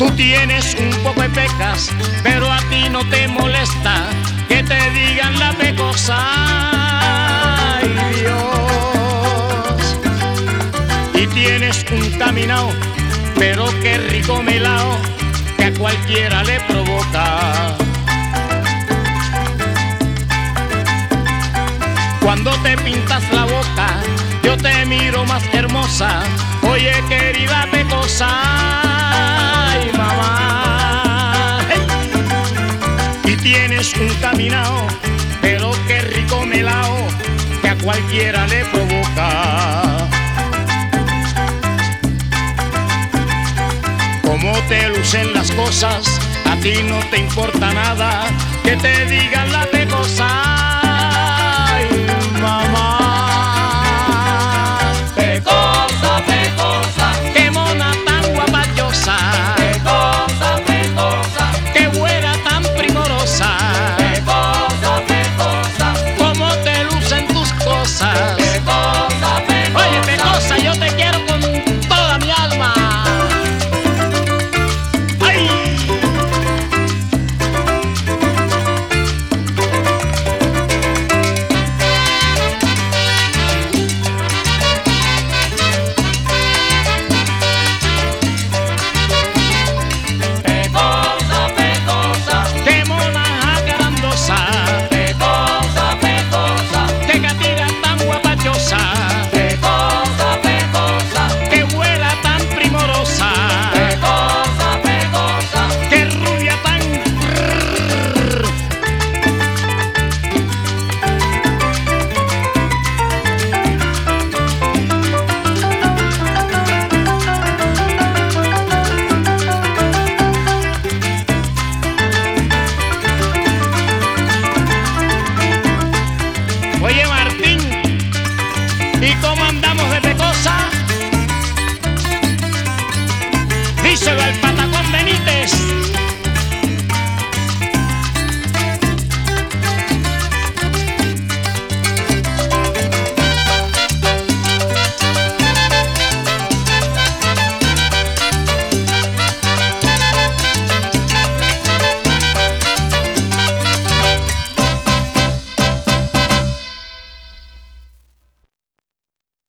Tú tienes un poco de pecas, pero a ti no te molesta que te digan la pecosa. Ay, Dios. Y tienes un caminao, pero qué rico melao, que a cualquiera le provoca. Cuando te pintas la boca, yo te miro más hermosa. Oye, querida pecosa, ay, mamá. Hey. Y tienes un caminao, pero qué rico melao, que a cualquiera le provoca. Como te lucen las cosas, a ti no te importa nada que te digan la pecosa.